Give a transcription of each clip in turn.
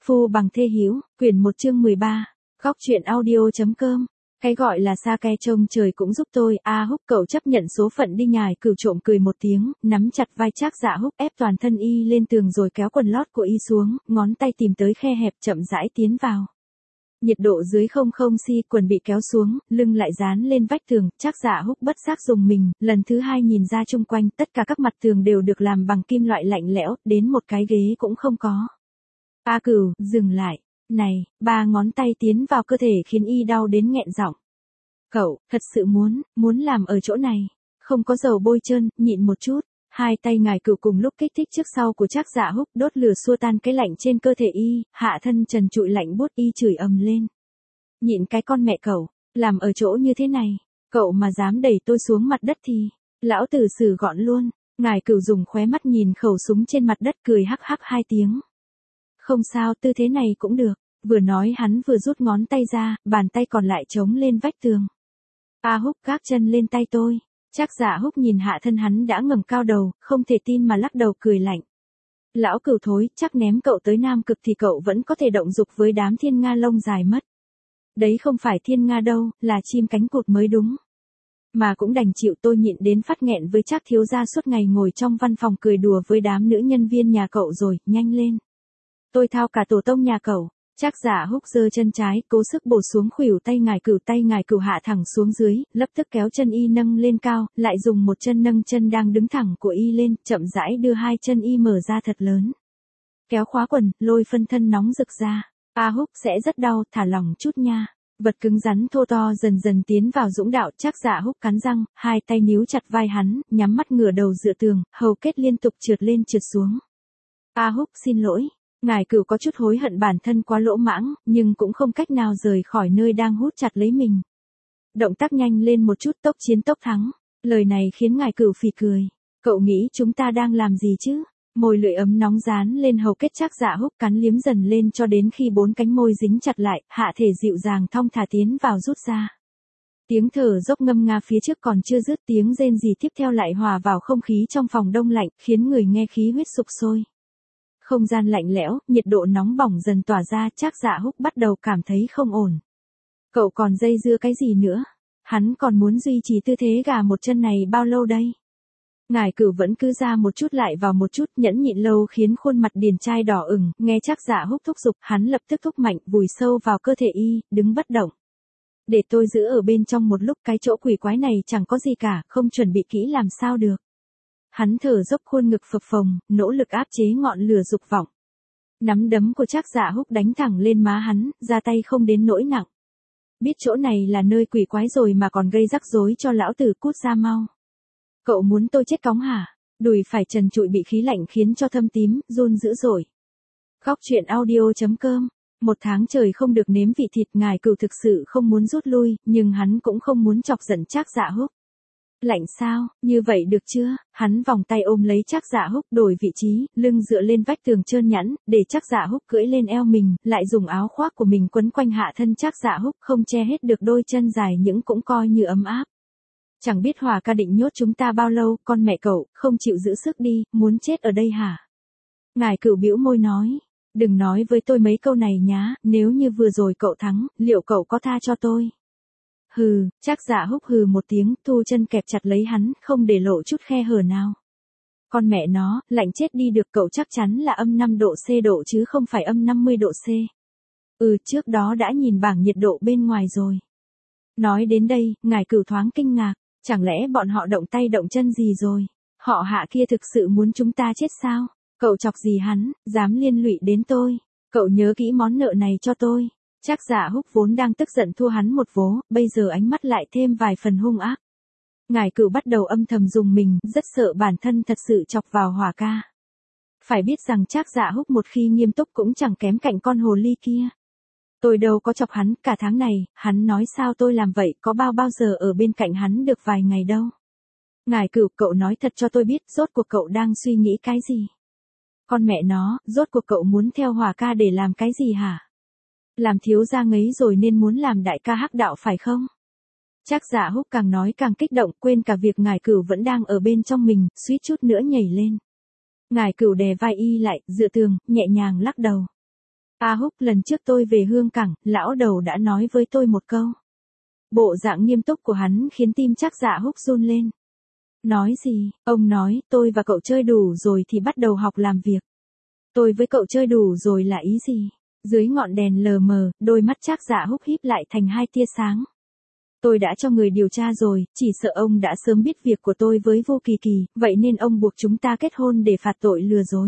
Phu bằng thê hữu, quyển 1 chương 13, góc truyện audio.com. Cái gọi là sa ke trông trời cũng giúp tôi, Húc cậu chấp nhận số phận đi nhài cửu trộm cười một tiếng, nắm chặt vai Trác Dạ Húc ép toàn thân y lên tường rồi kéo quần lót của y xuống, ngón tay tìm tới khe hẹp chậm rãi tiến vào. Nhiệt độ dưới 00°C, quần bị kéo xuống, lưng lại dán lên vách tường, Trác Dạ Húc bất giác rùng mình, lần thứ hai nhìn ra chung quanh, tất cả các mặt tường đều được làm bằng kim loại lạnh lẽo, đến một cái ghế cũng không có. Cửu, dừng lại. Này, 3 ngón tay tiến vào cơ thể khiến y đau đến nghẹn giọng. Cậu, thật sự muốn làm ở chỗ này. Không có dầu bôi trơn, nhịn một chút. Hai tay ngài cửu cùng lúc kích thích trước sau của Trác Dạ Húc, đốt lửa xua tan cái lạnh trên cơ thể y, hạ thân trần trụi lạnh buốt, y chửi ầm lên. Nhịn cái con mẹ cậu, làm ở chỗ như thế này, cậu mà dám đẩy tôi xuống mặt đất thì, lão tử xử gọn luôn. Ngài cửu dùng khóe mắt nhìn khẩu súng trên mặt đất cười hắc hắc 2 tiếng. Không sao, tư thế này cũng được. Vừa nói hắn vừa rút ngón tay ra, bàn tay còn lại chống lên vách tường. Húc gác chân lên tay tôi. Trác Dạ Húc nhìn hạ thân hắn đã ngẩng cao đầu, không thể tin mà lắc đầu cười lạnh. Lão cửu thối, chắc ném cậu tới Nam Cực thì cậu vẫn có thể động dục với đám thiên nga lông dài mất. Đấy không phải thiên nga đâu, là chim cánh cụt mới đúng. Mà cũng đành chịu, tôi nhịn đến phát nghẹn với Trác thiếu gia suốt ngày ngồi trong văn phòng cười đùa với đám nữ nhân viên nhà cậu rồi, nhanh lên. Tôi thao cả tổ tông nhà cậu. Trác Dạ Húc giơ chân trái, cố sức bổ xuống khuỷu tay ngài cửu hạ thẳng xuống dưới, lập tức kéo chân y nâng lên cao, lại dùng một chân nâng chân đang đứng thẳng của y lên, chậm rãi đưa 2 chân y mở ra thật lớn. Kéo khóa quần, lôi phân thân nóng rực ra. Húc sẽ rất đau, thả lỏng chút nha. Vật cứng rắn thô to dần dần tiến vào dũng đạo, Trác Dạ Húc cắn răng, 2 tay níu chặt vai hắn, nhắm mắt ngửa đầu dựa tường, hầu kết liên tục trượt lên trượt xuống. Húc xin lỗi. Ngài cửu có chút hối hận bản thân quá lỗ mãng, nhưng cũng không cách nào rời khỏi nơi đang hút chặt lấy mình. Động tác nhanh lên một chút, tốc chiến tốc thắng. Lời này khiến ngài cửu phì cười. Cậu nghĩ chúng ta đang làm gì chứ? Môi lưỡi ấm nóng dán lên hầu kết Trác Dạ Húc, cắn liếm dần lên cho đến khi 4 cánh môi dính chặt lại, hạ thể dịu dàng thong thả tiến vào rút ra. Tiếng thở dốc ngâm nga phía trước còn chưa dứt, tiếng rên rỉ tiếp theo lại hòa vào không khí trong phòng đông lạnh, khiến người nghe khí huyết sục sôi. Không gian lạnh lẽo, nhiệt độ nóng bỏng dần tỏa ra, Trác Dạ Húc bắt đầu cảm thấy không ổn. Cậu còn dây dưa cái gì nữa? Hắn còn muốn duy trì tư thế gà một chân này bao lâu đây? Ngài cửu vẫn cứ ra một chút lại vào một chút, nhẫn nhịn lâu khiến khuôn mặt điển trai đỏ ửng, nghe Trác Dạ Húc thúc giục, hắn lập tức thúc mạnh, vùi sâu vào cơ thể y, đứng bất động. Để tôi giữ ở bên trong một lúc, cái chỗ quỷ quái này chẳng có gì cả, không chuẩn bị kỹ làm sao được. Hắn thở dốc, khuôn ngực phập phồng, nỗ lực áp chế ngọn lửa dục vọng. Nắm đấm của Trác Dạ Húc đánh thẳng lên má hắn, ra tay không đến nỗi nặng. Biết chỗ này là nơi quỷ quái rồi mà còn gây rắc rối cho lão tử, cút ra mau. Cậu muốn tôi chết cóng hả? Đùi phải trần trụi bị khí lạnh khiến cho thâm tím, run dữ dội. Góc truyện audio.com. 1 tháng trời không được nếm vị thịt, ngài cửu thực sự không muốn rút lui, nhưng hắn cũng không muốn chọc giận Trác Dạ Húc. Lạnh sao, như vậy được chưa? Hắn vòng tay ôm lấy Trác Dạ Húc, đổi vị trí, lưng dựa lên vách tường trơn nhẵn, để Trác Dạ Húc cưỡi lên eo mình, lại dùng áo khoác của mình quấn quanh hạ thân Trác Dạ Húc, không che hết được đôi chân dài nhưng cũng coi như ấm áp. Chẳng biết Hòa ca định nhốt chúng ta bao lâu, con mẹ cậu, không chịu giữ sức đi, muốn chết ở đây hả? Ngài cửu bĩu môi nói, đừng nói với tôi mấy câu này nhá, nếu như vừa rồi cậu thắng, liệu cậu có tha cho tôi? Hừ, Trác Dạ Húc hừ một tiếng, thu chân kẹp chặt lấy hắn, không để lộ chút khe hở nào. Con mẹ nó, lạnh chết đi được, cậu chắc chắn là âm 5 độ C độ chứ không phải âm 50 độ C. Trước đó đã nhìn bảng nhiệt độ bên ngoài rồi. Nói đến đây, ngài cửu thoáng kinh ngạc, chẳng lẽ bọn họ động tay động chân gì rồi? Họ Hạ kia thực sự muốn chúng ta chết sao? Cậu chọc gì hắn, dám liên lụy đến tôi? Cậu nhớ kỹ món nợ này cho tôi. Trác Dạ Húc vốn đang tức giận thua hắn một vố, bây giờ ánh mắt lại thêm vài phần hung ác. Ngài cửu bắt đầu âm thầm rùng mình, rất sợ bản thân thật sự chọc vào Hòa ca. Phải biết rằng Trác Dạ Húc một khi nghiêm túc cũng chẳng kém cạnh con hồ ly kia. Tôi đâu có chọc hắn, cả tháng này, hắn nói sao tôi làm vậy, có bao giờ ở bên cạnh hắn được vài ngày đâu. Ngài cửu, cậu nói thật cho tôi biết, rốt cuộc cậu đang suy nghĩ cái gì? Con mẹ nó, rốt cuộc cậu muốn theo Hòa ca để làm cái gì hả? Làm thiếu gia ngấy rồi nên muốn làm đại ca hắc đạo phải không? Trác Dạ Húc càng nói càng kích động, quên cả việc ngài cửu vẫn đang ở bên trong mình, suýt chút nữa nhảy lên. Ngài cửu đè vai y lại, dựa tường, nhẹ nhàng lắc đầu. A Húc, lần trước tôi về Hương Cảng, lão đầu đã nói với tôi một câu. Bộ dạng nghiêm túc của hắn khiến tim Trác Dạ Húc run lên. Nói gì? Ông nói, tôi và cậu chơi đủ rồi thì bắt đầu học làm việc. Tôi với cậu chơi đủ rồi là ý gì? Dưới ngọn đèn lờ mờ, đôi mắt Trác Dạ Húc híp lại thành hai tia sáng. Tôi đã cho người điều tra rồi, chỉ sợ ông đã sớm biết việc của tôi với Vô Kỳ Kỳ, vậy nên ông buộc chúng ta kết hôn để phạt tội lừa dối.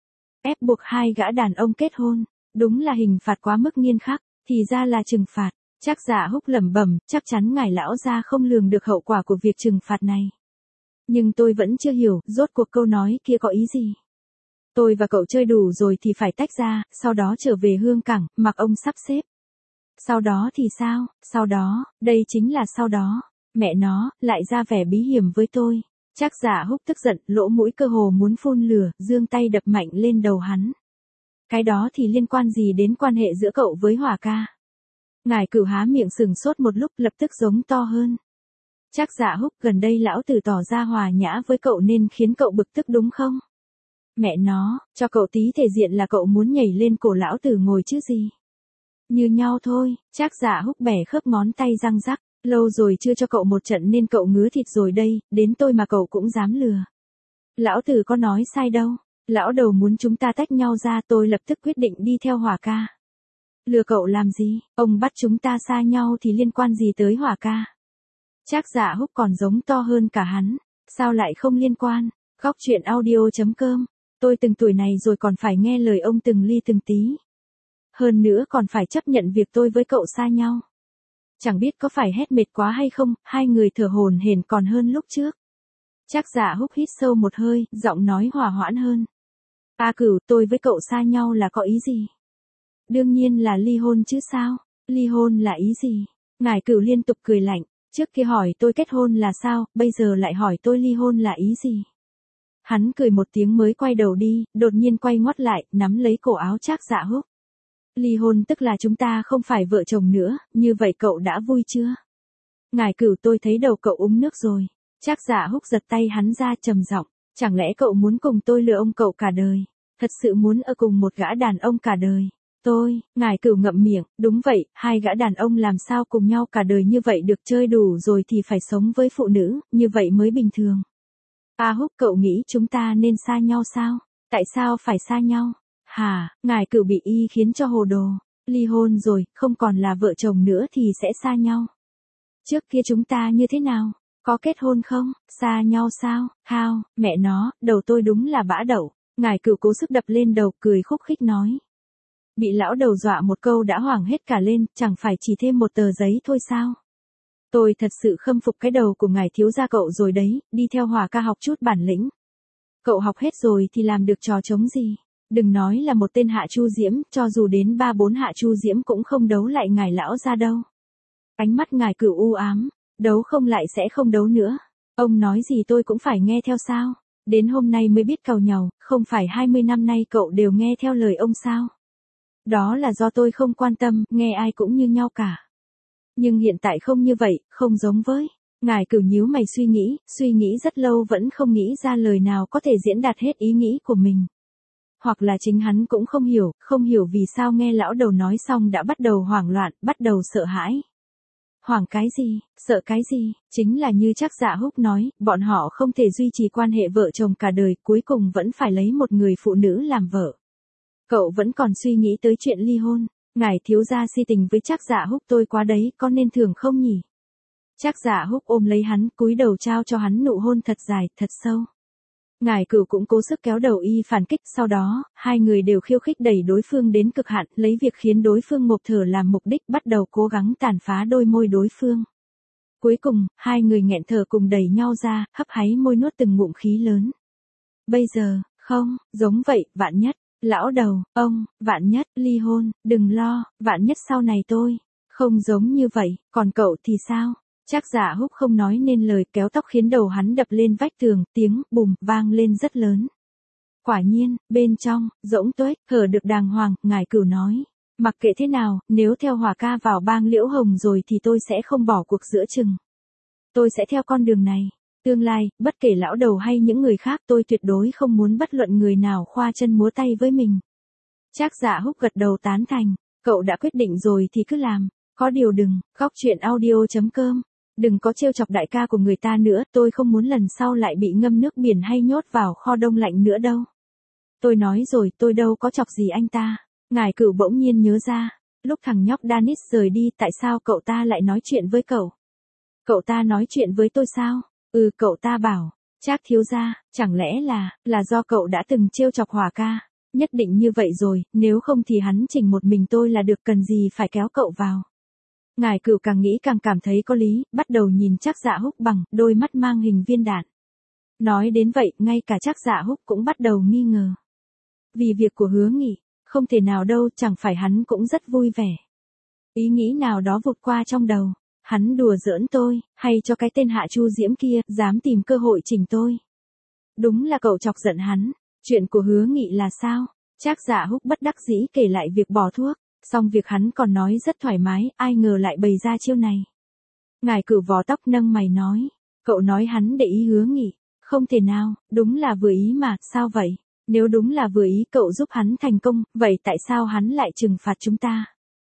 Ép buộc hai gã đàn ông kết hôn, đúng là hình phạt quá mức nghiêm khắc, thì ra là trừng phạt. Trác Dạ Húc lẩm bẩm, chắc chắn ngài lão gia không lường được hậu quả của việc trừng phạt này. Nhưng tôi vẫn chưa hiểu, rốt cuộc câu nói kia có ý gì. Tôi và cậu chơi đủ rồi thì phải tách ra, sau đó trở về Hương Cảng, mặc ông sắp xếp. Sau đó thì sao? Sau đó, đây chính là sau đó. Mẹ nó, lại ra vẻ bí hiểm với tôi. Trác Dạ Húc tức giận, lỗ mũi cơ hồ muốn phun lửa, giương tay đập mạnh lên đầu hắn. Cái đó thì liên quan gì đến quan hệ giữa cậu với Hỏa ca? Ngài Cửu há miệng sừng sốt một lúc, lập tức giống to hơn. Trác Dạ Húc, gần đây lão tử tỏ ra hòa nhã với cậu nên khiến cậu bực tức đúng không? Mẹ nó, cho cậu tí thể diện là cậu muốn nhảy lên cổ lão tử ngồi chứ gì? Như nhau thôi. Trác Dạ Húc bẻ khớp ngón tay răng rắc, lâu rồi chưa cho cậu một trận nên cậu ngứa thịt rồi đây, đến tôi mà cậu cũng dám lừa. Lão tử có nói sai đâu, lão đầu muốn chúng ta tách nhau ra, tôi lập tức quyết định đi theo Hỏa ca. Lừa cậu làm gì, ông bắt chúng ta xa nhau thì liên quan gì tới Hỏa ca? Trác Dạ Húc còn giống to hơn cả hắn, sao lại không liên quan? Góc truyện audio.com, tôi từng tuổi này rồi còn phải nghe lời ông từng ly từng tí. Hơn nữa còn phải chấp nhận việc tôi với cậu xa nhau. Chẳng biết có phải hét mệt quá hay không, hai người thở hổn hển còn hơn lúc trước. Trác Dạ Húc hít sâu một hơi, giọng nói hòa hoãn hơn. A Cửu, tôi với cậu xa nhau là có ý gì? Đương nhiên là ly hôn chứ sao? Ly hôn là ý gì? Ngải Cửu liên tục cười lạnh, trước kia hỏi tôi kết hôn là sao, bây giờ lại hỏi tôi ly hôn là ý gì? Hắn cười một tiếng mới quay đầu đi, đột nhiên quay ngoắt lại, nắm lấy cổ áo Trác Dạ Húc. Ly hôn tức là chúng ta không phải vợ chồng nữa, như vậy cậu đã vui chưa? Ngải Cửu, tôi thấy đầu cậu uống nước rồi. Trác Dạ Húc giật tay hắn ra trầm giọng, chẳng lẽ cậu muốn cùng tôi lừa ông cậu cả đời? Thật sự muốn ở cùng một gã đàn ông cả đời? Ngải Cửu ngậm miệng, đúng vậy, hai gã đàn ông làm sao cùng nhau cả đời như vậy được, chơi đủ rồi thì phải sống với phụ nữ, như vậy mới bình thường. A Húc, cậu nghĩ chúng ta nên xa nhau sao? Tại sao phải xa nhau? Hả? Ngải Cửu bị y khiến cho hồ đồ. Ly hôn rồi, không còn là vợ chồng nữa thì sẽ xa nhau. Trước kia chúng ta như thế nào? Có kết hôn không? Xa nhau sao? Hao, mẹ nó, đầu tôi đúng là bã đậu. Ngải Cửu cố sức đập lên đầu, cười khúc khích nói. Bị lão đầu dọa một câu đã hoảng hết cả lên, chẳng phải chỉ thêm một tờ giấy thôi sao? Tôi thật sự khâm phục cái đầu của ngài thiếu gia cậu rồi đấy, đi theo Hỏa ca học chút bản lĩnh. Cậu học hết rồi thì làm được trò trống gì? Đừng nói là một tên Hạ Chu Diễm, cho dù đến 3-4 Hạ Chu Diễm cũng không đấu lại ngài lão gia đâu. Ánh mắt Ngải Cửu u ám, đấu không lại sẽ không đấu nữa. Ông nói gì tôi cũng phải nghe theo sao? Đến hôm nay mới biết càu nhàu, không phải 20 năm nay cậu đều nghe theo lời ông sao? Đó là do tôi không quan tâm, nghe ai cũng như nhau cả. Nhưng hiện tại không như vậy, không giống với. Ngải Cửu nhíu mày suy nghĩ rất lâu vẫn không nghĩ ra lời nào có thể diễn đạt hết ý nghĩ của mình. Hoặc là chính hắn cũng không hiểu vì sao nghe lão đầu nói xong đã bắt đầu hoảng loạn, bắt đầu sợ hãi. Hoảng cái gì, sợ cái gì, chính là như Trác Dạ Húc nói, bọn họ không thể duy trì quan hệ vợ chồng cả đời, cuối cùng vẫn phải lấy một người phụ nữ làm vợ. Cậu vẫn còn suy nghĩ tới chuyện ly hôn, ngài thiếu gia si tình với Trác Dạ Húc tôi quá đấy, có nên thưởng không nhỉ? Trác Dạ Húc ôm lấy hắn, cúi đầu trao cho hắn nụ hôn thật dài, thật sâu. Ngải Cửu cũng cố sức kéo đầu y phản kích, sau đó, hai người đều khiêu khích đẩy đối phương đến cực hạn, lấy việc khiến đối phương ngộp thở làm mục đích, bắt đầu cố gắng tàn phá đôi môi đối phương. Cuối cùng, hai người nghẹn thở cùng đẩy nhau ra, hấp háy môi nuốt từng ngụm khí lớn. Bây giờ, không, giống vậy, vạn nhất, lão đầu, ông, vạn nhất, ly hôn, đừng lo, vạn nhất sau này tôi, không giống như vậy, còn cậu thì sao? Trác Dạ Húc không nói nên lời, kéo tóc khiến đầu hắn đập lên vách tường, tiếng bùm vang lên rất lớn. Quả nhiên, bên trong, rỗng tuếch, hở được đàng hoàng, Ngải Cửu nói. Mặc kệ thế nào, nếu theo Hỏa ca vào bang Liễu Hồng rồi thì tôi sẽ không bỏ cuộc giữa chừng. Tôi sẽ theo con đường này. Tương lai, bất kể lão đầu hay những người khác, tôi tuyệt đối không muốn bất luận người nào khoa chân múa tay với mình. Trác Dạ Húc gật đầu tán thành, cậu đã quyết định rồi thì cứ làm, có điều đừng, góc truyện audio.com, đừng có trêu chọc đại ca của người ta nữa, tôi không muốn lần sau lại bị ngâm nước biển hay nhốt vào kho đông lạnh nữa đâu. Tôi nói rồi, tôi đâu có chọc gì anh ta. Ngải Cửu bỗng nhiên nhớ ra, lúc thằng nhóc Danis rời đi tại sao cậu ta lại nói chuyện với cậu? Cậu ta nói chuyện với tôi sao? Cậu ta bảo, Trác thiếu gia, chẳng lẽ là do cậu đã từng trêu chọc Hỏa ca? Nhất định như vậy rồi, nếu không thì hắn chỉnh một mình tôi là được, cần gì phải kéo cậu vào. Ngải Cửu càng nghĩ càng cảm thấy có lý, bắt đầu nhìn Trác Dạ Húc bằng đôi mắt mang hình viên đạn. Nói đến vậy, ngay cả Trác Dạ Húc cũng bắt đầu nghi ngờ. Vì việc của Hứa Nghị, không thể nào đâu, chẳng phải hắn cũng rất vui vẻ. Ý nghĩ nào đó vụt qua trong đầu, hắn đùa giỡn tôi, hay cho cái tên Hạ Chu Diễm kia, dám tìm cơ hội chỉnh tôi. Đúng là cậu chọc giận hắn, chuyện của Hứa Nghị là sao? Trác Dạ Húc bất đắc dĩ kể lại việc bỏ thuốc, xong việc hắn còn nói rất thoải mái, ai ngờ lại bày ra chiêu này. Ngải Cửu vò tóc nâng mày nói, cậu nói hắn để ý Hứa Nghị, không thể nào, đúng là vừa ý mà, sao vậy? Nếu đúng là vừa ý cậu giúp hắn thành công, vậy tại sao hắn lại trừng phạt chúng ta?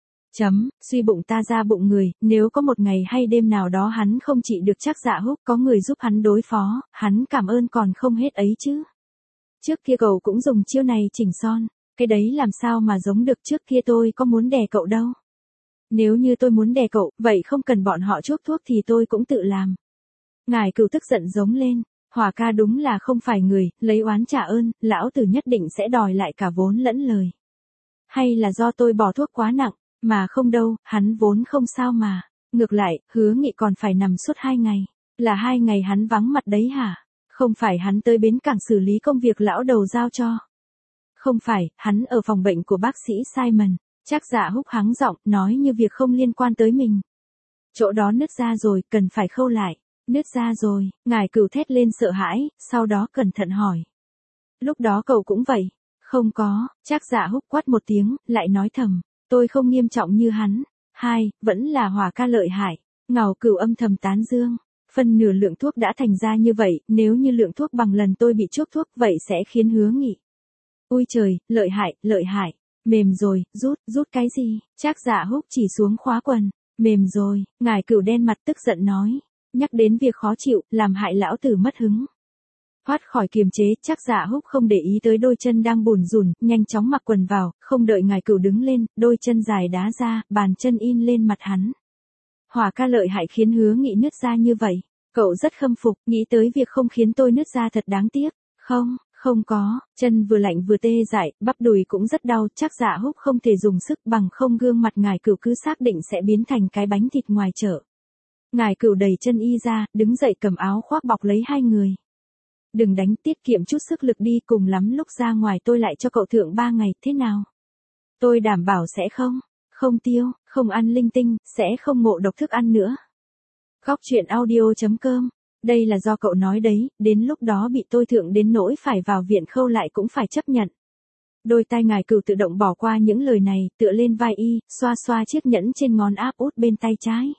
Suy bụng ta ra bụng người, nếu có một ngày hay đêm nào đó hắn không trị được Trác Dạ Húc, có người giúp hắn đối phó, hắn cảm ơn còn không hết ấy chứ. Trước kia cậu cũng dùng chiêu này chỉnh son, cái đấy làm sao mà giống được, trước kia tôi có muốn đè cậu đâu. Nếu như tôi muốn đè cậu, vậy không cần bọn họ chuốc thuốc thì tôi cũng tự làm. Ngải Cửu tức giận giống lên. Hỏa ca đúng là không phải người, lấy oán trả ơn, lão tử nhất định sẽ đòi lại cả vốn lẫn lời. Hay là do tôi bỏ thuốc quá nặng, mà không đâu, hắn vốn không sao mà. Ngược lại, Hứa Nghị còn phải nằm suốt 2 ngày. Là 2 ngày hắn vắng mặt đấy hả? Không phải hắn tới bến cảng xử lý công việc lão đầu giao cho. Không phải, hắn ở phòng bệnh của bác sĩ Simon. Trác Dạ Húc hắng giọng, nói như việc không liên quan tới mình. Chỗ đó nứt ra rồi, cần phải khâu lại. Nứt ra rồi, Ngải Cửu thét lên sợ hãi, sau đó cẩn thận hỏi. Lúc đó cậu cũng vậy? Không có, Trác Dạ Húc quát một tiếng, lại nói thầm, tôi không nghiêm trọng như hắn. Vẫn là Hỏa ca lợi hại. Ngải Cửu âm thầm tán dương. Phân nửa lượng thuốc đã thành ra như vậy, nếu như lượng thuốc bằng lần tôi bị chuốc thuốc vậy sẽ khiến Hứa Nghị. Ôi trời, lợi hại. Mềm rồi, rút cái gì? Trác Dạ Húc chỉ xuống khóa quần. Mềm rồi, Ngải Cửu đen mặt tức giận nói. Nhắc đến việc khó chịu, làm hại lão tử mất hứng. Thoát khỏi kiềm chế, Trác Dạ Húc không để ý tới đôi chân đang bủn rủn, nhanh chóng mặc quần vào, không đợi Ngải Cửu đứng lên, đôi chân dài đá ra, bàn chân in lên mặt hắn. Hỏa ca lợi hại khiến Hứa Nghị nứt ra như vậy, cậu rất khâm phục, nghĩ tới việc không khiến tôi nứt ra thật đáng tiếc. Không có, chân vừa lạnh vừa tê dại, bắp đùi cũng rất đau, Trác Dạ Húc không thể dùng sức, bằng không gương mặt Ngải Cửu cứ xác định sẽ biến thành cái bánh thịt ngoài chợ. Ngải Cửu đẩy chân y ra, đứng dậy cầm áo khoác bọc lấy hai người. Đừng đánh, tiết kiệm chút sức lực đi, cùng lắm lúc ra ngoài tôi lại cho cậu thượng 3 ngày, thế nào? Tôi đảm bảo sẽ không tiêu, không ăn linh tinh, sẽ không ngộ độc thức ăn nữa. Góc truyện audio.com, đây là do cậu nói đấy, đến lúc đó bị tôi thượng đến nỗi phải vào viện khâu lại cũng phải chấp nhận. Đôi tai Ngải Cửu tự động bỏ qua những lời này, tựa lên vai y, xoa xoa chiếc nhẫn trên ngón áp út bên tay trái.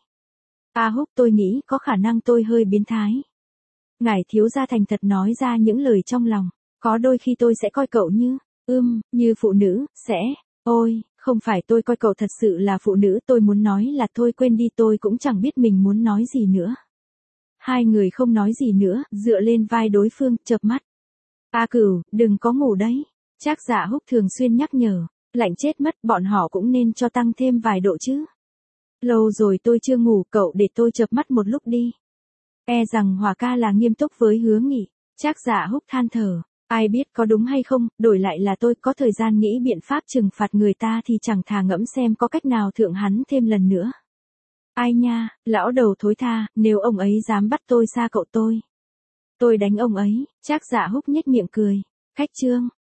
Húc, tôi nghĩ có khả năng tôi hơi biến thái. Ngải thiếu gia thành thật nói ra những lời trong lòng, có đôi khi tôi sẽ coi cậu như phụ nữ, ôi, không phải tôi coi cậu thật sự là phụ nữ, tôi muốn nói là thôi quên đi, tôi cũng chẳng biết mình muốn nói gì nữa. Hai người không nói gì nữa, dựa lên vai đối phương, chợp mắt. Cửu, đừng có ngủ đấy. Trác Dạ Húc thường xuyên nhắc nhở, lạnh chết mất, bọn họ cũng nên cho tăng thêm vài độ chứ. Lâu rồi tôi chưa ngủ, cậu để tôi chợp mắt một lúc đi. E rằng Hỏa ca là nghiêm túc với Hứa Nghị. Trác Dạ Húc than thở, ai biết có đúng hay không, đổi lại là tôi có thời gian nghĩ biện pháp trừng phạt người ta thì chẳng thà ngẫm xem có cách nào thượng hắn thêm lần nữa. Ai nha, lão đầu thối tha, nếu ông ấy dám bắt tôi xa cậu tôi đánh ông ấy. Trác Dạ Húc nhếch miệng cười. Khách trương,